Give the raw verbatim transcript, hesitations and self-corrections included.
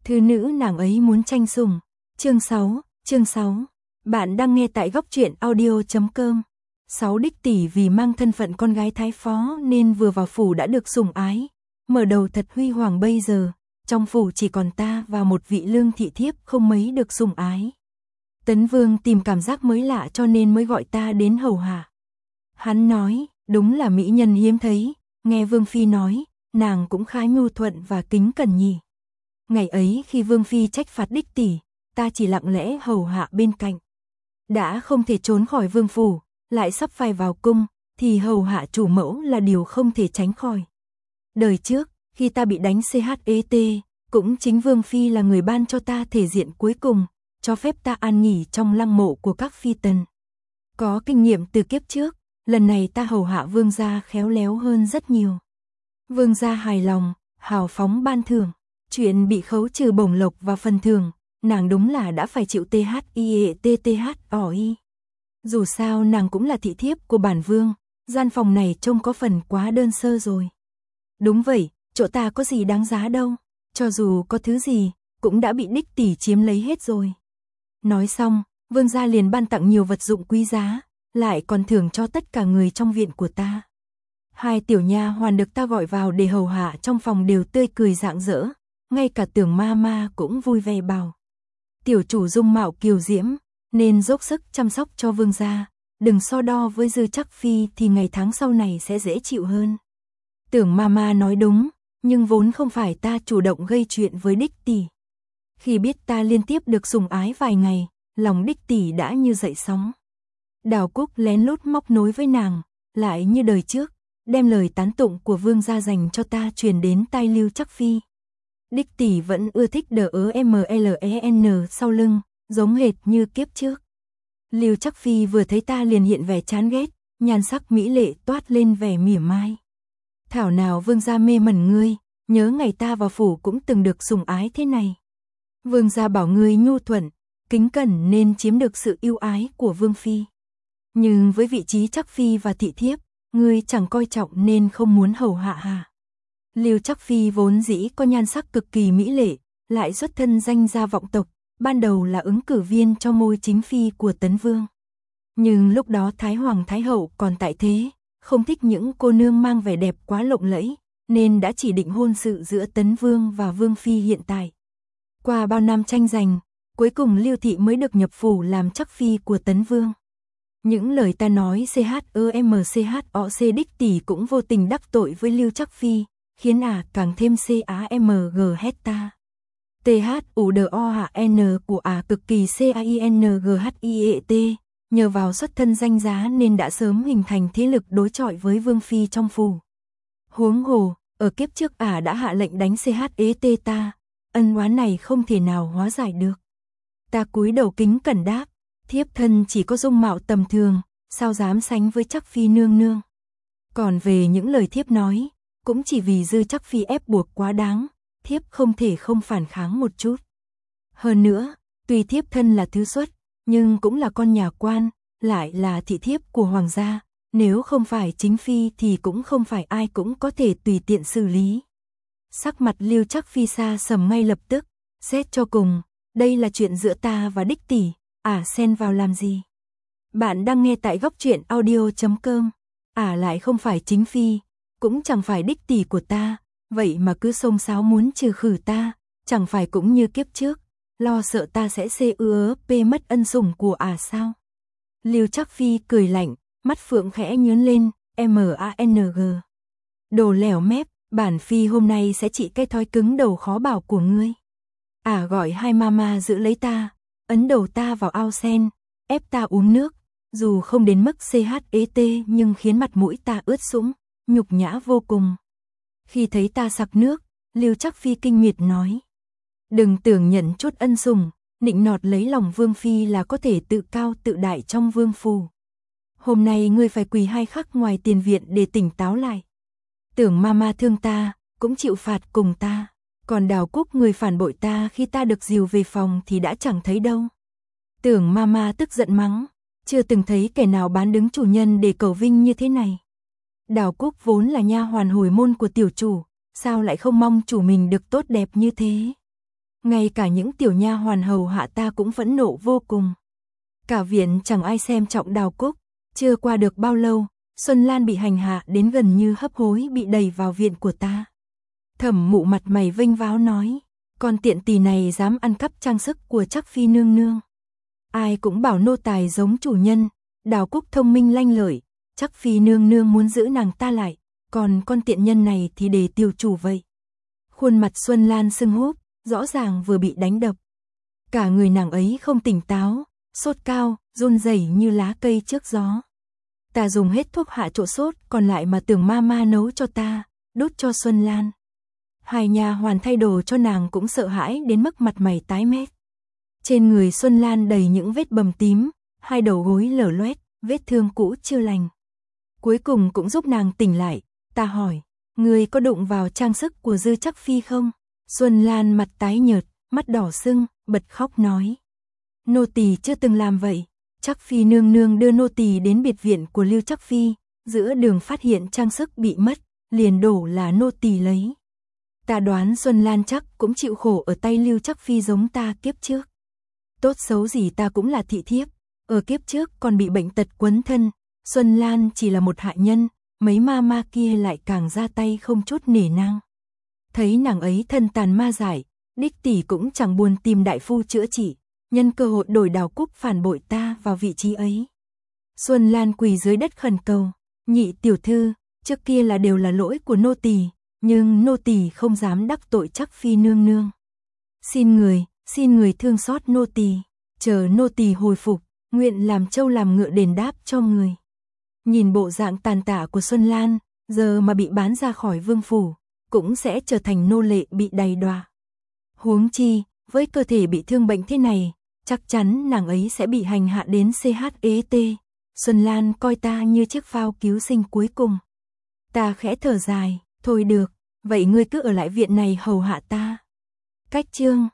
Thư nữ nàng ấy muốn tranh sủng. Chương sáu, chương sáu. Bạn đang nghe tại góc truyện audio chấm com. Sáu đích tỷ vì mang thân phận con gái thái phó nên vừa vào phủ đã được sủng ái. Mở đầu thật huy hoàng bây giờ, trong phủ chỉ còn ta và một vị lương thị thiếp không mấy được sủng ái. Tấn Vương tìm cảm giác mới lạ cho nên mới gọi ta đến hầu hạ. Hắn nói, đúng là mỹ nhân hiếm thấy, nghe Vương Phi nói, nàng cũng khá nhu thuận và kính cẩn nhỉ. Ngày ấy khi Vương Phi trách phạt đích tỷ, ta chỉ lặng lẽ hầu hạ bên cạnh. Đã không thể trốn khỏi vương phủ, lại sắp phải vào cung, thì hầu hạ chủ mẫu là điều không thể tránh khỏi. Đời trước, khi ta bị đánh chết, cũng chính Vương Phi là người ban cho ta thể diện cuối cùng, cho phép ta an nghỉ trong lăng mộ của các phi tần. Có kinh nghiệm từ kiếp trước, lần này ta hầu hạ vương gia khéo léo hơn rất nhiều. Vương gia hài lòng, hào phóng ban thưởng. Chuyện bị khấu trừ bổng lộc và phần thưởng, nàng đúng là đã phải chịu thai. Dù sao nàng cũng là thị thiếp của bản vương, gian phòng này trông có phần quá đơn sơ rồi. Đúng vậy, chỗ ta có gì đáng giá đâu, cho dù có thứ gì, cũng đã bị đích tỷ chiếm lấy hết rồi. Nói xong, vương gia liền ban tặng nhiều vật dụng quý giá, lại còn thưởng cho tất cả người trong viện của ta. Hai tiểu nha hoàn được ta gọi vào để hầu hạ trong phòng đều tươi cười rạng rỡ. Ngay cả Tưởng ma ma cũng vui vẻ bảo. Tiểu chủ dung mạo kiều diễm, nên dốc sức chăm sóc cho vương gia, đừng so đo với Dư Trắc Phi thì ngày tháng sau này sẽ dễ chịu hơn. Tưởng ma ma nói đúng, nhưng vốn không phải ta chủ động gây chuyện với đích tỷ. Khi biết ta liên tiếp được sủng ái vài ngày, lòng đích tỷ đã như dậy sóng. Đào Cúc lén lút móc nối với nàng, lại như đời trước, đem lời tán tụng của vương gia dành cho ta truyền đến tai Lưu Trắc Phi. Đích tỷ vẫn ưa thích đờ ớ em lờ e en sau lưng, giống hệt như kiếp trước. Lưu Trắc Phi vừa thấy ta liền hiện vẻ chán ghét, nhan sắc mỹ lệ toát lên vẻ mỉa mai. Thảo nào vương gia mê mẩn ngươi, nhớ ngày ta vào phủ cũng từng được sủng ái thế này. Vương gia bảo ngươi nhu thuận, kính cẩn nên chiếm được sự yêu ái của vương phi. Nhưng với vị trí Trắc Phi và thị thiếp, ngươi chẳng coi trọng nên không muốn hầu hạ hà. Lưu Trắc Phi vốn dĩ có nhan sắc cực kỳ mỹ lệ, lại xuất thân danh gia vọng tộc, ban đầu là ứng cử viên cho ngôi chính phi của Tấn Vương. Nhưng lúc đó Thái Hoàng Thái Hậu còn tại thế, không thích những cô nương mang vẻ đẹp quá lộng lẫy, nên đã chỉ định hôn sự giữa Tấn Vương và Vương Phi hiện tại. Qua bao năm tranh giành, cuối cùng Lưu Thị mới được nhập phủ làm Trắc Phi của Tấn Vương. Những lời ta nói chomchoc đích tỷ cũng vô tình đắc tội với Lưu Trắc Phi, khiến ả à càng thêm camg hét ta. THUDOHN của ả à cực kỳ CAINGHIET, nhờ vào xuất thân danh giá nên đã sớm hình thành thế lực đối chọi với Vương Phi trong phủ. Huống hồ, ở kiếp trước ả à đã hạ lệnh đánh CHET ta, ân oán này không thể nào hóa giải được. Ta cúi đầu kính cẩn đáp, thiếp thân chỉ có dung mạo tầm thường, sao dám sánh với Trắc Phi nương nương. Còn về những lời thiếp nói, cũng chỉ vì Dư Trắc Phi ép buộc quá đáng, thiếp không thể không phản kháng một chút. Hơn nữa, tuy thiếp thân là thứ xuất, nhưng cũng là con nhà quan, lại là thị thiếp của hoàng gia, nếu không phải chính phi thì cũng không phải ai cũng có thể tùy tiện xử lý. Sắc mặt Lưu Trắc Phi xa sầm ngay lập tức, xét cho cùng, đây là chuyện giữa ta và đích tỷ, ả à, xen vào làm gì? Bạn đang nghe tại góc truyện audio chấm com, ả à, lại không phải chính phi, cũng chẳng phải đích tỷ của ta, vậy mà cứ xông xáo muốn trừ khử ta, chẳng phải cũng như kiếp trước, lo sợ ta sẽ cướp mất ân sủng của ả à sao? Lưu Trắc Phi cười lạnh, mắt phượng khẽ nhướng lên, mang. Đồ lẻo mép, bản phi hôm nay sẽ trị cái thói cứng đầu khó bảo của ngươi. Ả à gọi hai mama giữ lấy ta, ấn đầu ta vào ao sen, ép ta uống nước, dù không đến mức chết nhưng khiến mặt mũi ta ướt sũng, nhục nhã vô cùng. Khi thấy ta sặc nước, Lưu Trắc Phi kinh miệt nói. Đừng tưởng nhận chút ân sủng, nịnh nọt lấy lòng Vương Phi là có thể tự cao tự đại trong vương phủ. Hôm nay ngươi phải quỳ hai khắc ngoài tiền viện để tỉnh táo lại. Tưởng mama thương ta, cũng chịu phạt cùng ta. Còn Đào Cúc người phản bội ta khi ta được dìu về phòng thì đã chẳng thấy đâu. Tưởng mama tức giận mắng, chưa từng thấy kẻ nào bán đứng chủ nhân để cầu vinh như thế này. Đào Cúc vốn là nha hoàn hồi môn của tiểu chủ, sao lại không mong chủ mình được tốt đẹp như thế? ngay cả những tiểu nha hoàn hầu hạ ta cũng phẫn nộ vô cùng. Cả viện chẳng ai xem trọng Đào Cúc, chưa qua được bao lâu, Xuân Lan bị hành hạ đến gần như hấp hối bị đẩy vào viện của ta. Thẩm Mụ mặt mày vênh váo nói, con tiện tỳ này dám ăn cắp trang sức của Trắc Phi nương nương. Ai cũng bảo nô tài giống chủ nhân, Đào Cúc thông minh lanh lợi, Trắc Phi nương nương muốn giữ nàng ta lại, còn con tiện nhân này thì để tiêu chủ vậy. Khuôn mặt Xuân Lan sưng húp, rõ ràng vừa bị đánh đập. Cả người nàng ấy không tỉnh táo, sốt cao, run rẩy như lá cây trước gió. Ta dùng hết thuốc hạ chỗ sốt còn lại mà tưởng mama nấu cho ta, đút cho Xuân Lan. Hai nha hoàn thay đồ cho nàng cũng sợ hãi đến mức mặt mày tái mét. Trên người Xuân Lan đầy những vết bầm tím, hai đầu gối lở loét, vết thương cũ chưa lành. Cuối cùng cũng giúp nàng tỉnh lại, ta hỏi, người có đụng vào trang sức của Dư Trắc Phi không? Xuân Lan mặt tái nhợt, mắt đỏ sưng, bật khóc nói. Nô tỳ chưa từng làm vậy. Trắc Phi nương nương đưa nô tỳ đến biệt viện của Lưu Trắc Phi, giữa đường phát hiện trang sức bị mất, liền đổ là nô tỳ lấy. Ta đoán Xuân Lan chắc cũng chịu khổ ở tay Lưu Trắc Phi giống ta kiếp trước. Tốt xấu gì ta cũng là thị thiếp, ở kiếp trước còn bị bệnh tật quấn thân, Xuân Lan chỉ là một hạ nhân, mấy ma ma kia lại càng ra tay không chút nể nang. Thấy nàng ấy thân tàn ma dại, đích tỷ cũng chẳng buồn tìm đại phu chữa trị, nhân cơ hội đổi Đào Cúc phản bội ta vào vị trí ấy. Xuân Lan quỳ dưới đất khẩn cầu, nhị tiểu thư, trước kia là đều là lỗi của nô tỳ, nhưng nô tỳ không dám đắc tội Trắc Phi nương nương. Xin người, xin người thương xót nô tỳ, chờ nô tỳ hồi phục, nguyện làm trâu làm ngựa đền đáp cho người. Nhìn bộ dạng tàn tạ của Xuân Lan, giờ mà bị bán ra khỏi vương phủ, cũng sẽ trở thành nô lệ bị đầy đọa. Huống chi, với cơ thể bị thương bệnh thế này, chắc chắn nàng ấy sẽ bị hành hạ đến chết. Xuân Lan coi ta như chiếc phao cứu sinh cuối cùng. Ta khẽ thở dài, thôi được, vậy ngươi cứ ở lại viện này hầu hạ ta. Cách chương